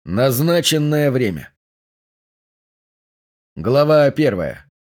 Назначенное время. Глава 1.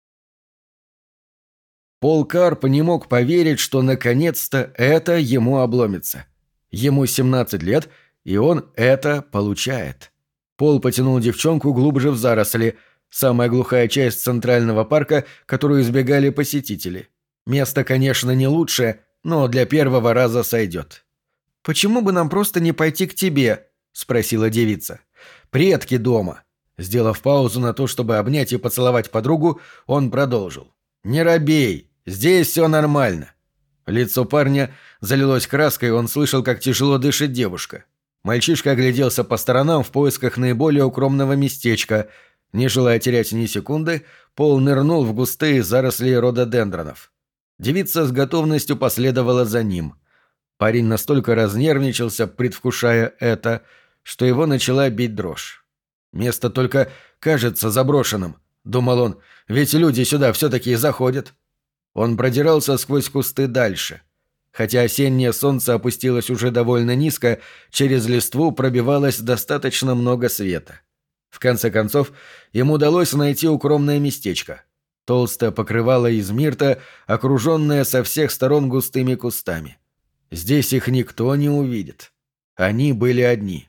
Пол Карп не мог поверить, что наконец-то это ему обломится. Ему 17 лет, и он это получает. Пол потянул девчонку глубже в заросли, самая глухая часть Центрального парка, которую избегали посетители. Место, конечно, не лучшее, но для первого раза сойдет. «Почему бы нам просто не пойти к тебе?» — спросила девица. «Предки дома». Сделав паузу на то, чтобы обнять и поцеловать подругу, он продолжил. «Не робей, здесь все нормально». Лицо парня залилось краской, и он слышал, как тяжело дышит девушка. Мальчишка огляделся по сторонам в поисках наиболее укромного местечка. Не желая терять ни секунды, Пол нырнул в густые заросли рододендронов. Девица с готовностью последовала за ним. Парень настолько разнервничался, предвкушая это, что его начала бить дрожь. «Место только кажется заброшенным», — думал он, — «ведь люди сюда все-таки заходят». Он продирался сквозь кусты дальше. Хотя осеннее солнце опустилось уже довольно низко, через листву пробивалось достаточно много света. В конце концов, ему удалось найти укромное местечко. Толстое покрывало из мирта, окруженное со всех сторон густыми кустами. Здесь их никто не увидит. Они были одни.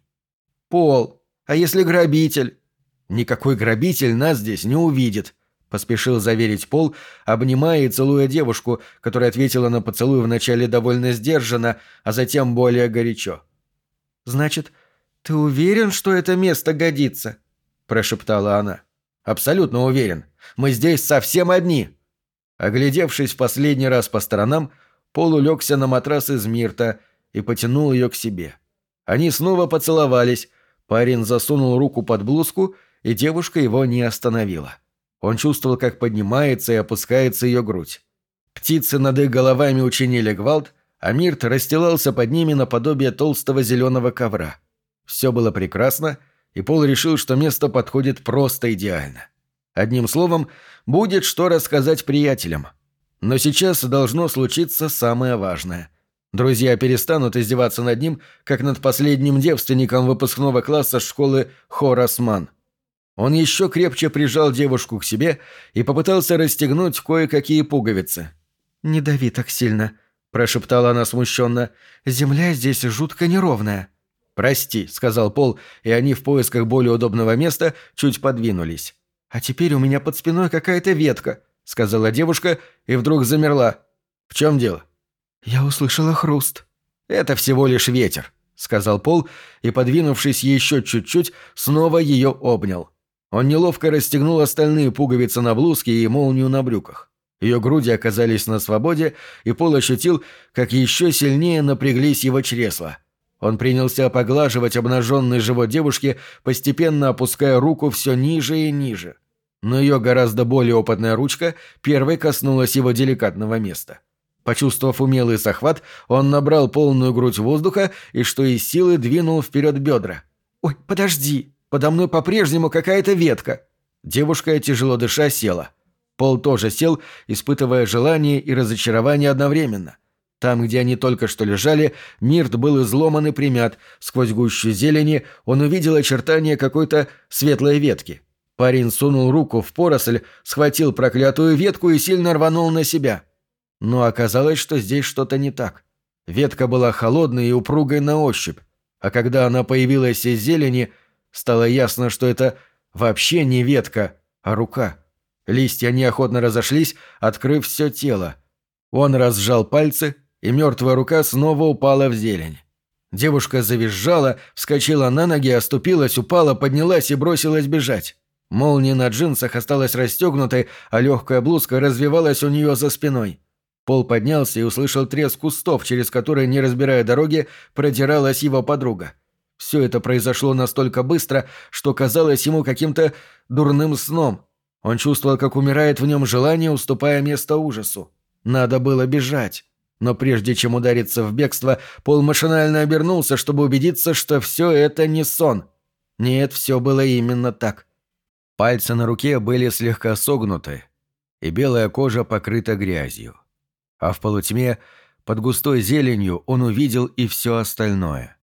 «Пол, а если грабитель?» «Никакой грабитель нас здесь не увидит», — поспешил заверить Пол, обнимая и целуя девушку, которая ответила на поцелуй вначале довольно сдержанно, а затем более горячо. «Значит, ты уверен, что это место годится?» — прошептала она. «Абсолютно уверен. Мы здесь совсем одни». Оглядевшись в последний раз по сторонам, Пол улегся на матрас из мирта и потянул ее к себе. Они снова поцеловались. Парень засунул руку под блузку, и девушка его не остановила. Он чувствовал, как поднимается и опускается ее грудь. Птицы над их головами учинили гвалт, а мирт расстилался под ними наподобие толстого зеленого ковра. Все было прекрасно, и Пол решил, что место подходит просто идеально. Одним словом, будет что рассказать приятелям. Но сейчас должно случиться самое важное. Друзья перестанут издеваться над ним, как над последним девственником выпускного класса школы Хорас Манн. Он еще крепче прижал девушку к себе и попытался расстегнуть кое-какие пуговицы. «Не дави так сильно», – прошептала она смущенно. «Земля здесь жутко неровная». «Прости», – сказал Пол, и они в поисках более удобного места чуть подвинулись. «А теперь у меня под спиной какая-то ветка», — сказала девушка и вдруг замерла. «В чем дело?» «Я услышала хруст». «Это всего лишь ветер», — сказал Пол и, подвинувшись еще чуть-чуть, снова ее обнял. Он неловко расстегнул остальные пуговицы на блузке и молнию на брюках. Ее груди оказались на свободе, и Пол ощутил, как еще сильнее напряглись его чресла. Он принялся поглаживать обнаженный живот девушки, постепенно опуская руку все ниже и ниже. Но ее гораздо более опытная ручка первой коснулась его деликатного места. Почувствовав умелый захват, он набрал полную грудь воздуха и что из силы двинул вперед бедра. «Ой, подожди! Подо мной по-прежнему какая-то ветка!» Девушка, тяжело дыша, села. Пол тоже сел, испытывая желание и разочарование одновременно. Там, где они только что лежали, мирт был изломан и примят. Сквозь гущу зелени он увидел очертания какой-то светлой ветки. Парень сунул руку в поросль, схватил проклятую ветку и сильно рванул на себя. Но оказалось, что здесь что-то не так. Ветка была холодной и упругой на ощупь, а когда она появилась из зелени, стало ясно, что это вообще не ветка, а рука. Листья неохотно разошлись, открыв все тело. Он разжал пальцы, и мертвая рука снова упала в зелень. Девушка завизжала, вскочила на ноги, оступилась, упала, поднялась и бросилась бежать. Молния на джинсах осталась расстегнутой, а легкая блузка развивалась у нее за спиной. Пол поднялся и услышал треск кустов, через которые, не разбирая дороги, продиралась его подруга. Все это произошло настолько быстро, что казалось ему каким-то дурным сном. Он чувствовал, как умирает в нем желание, уступая место ужасу. Надо было бежать. Но прежде чем удариться в бегство, Пол машинально обернулся, чтобы убедиться, что все это не сон. Нет, все было именно так. Пальцы на руке были слегка согнуты, и белая кожа покрыта грязью. А в полутьме, под густой зеленью, он увидел и все остальное.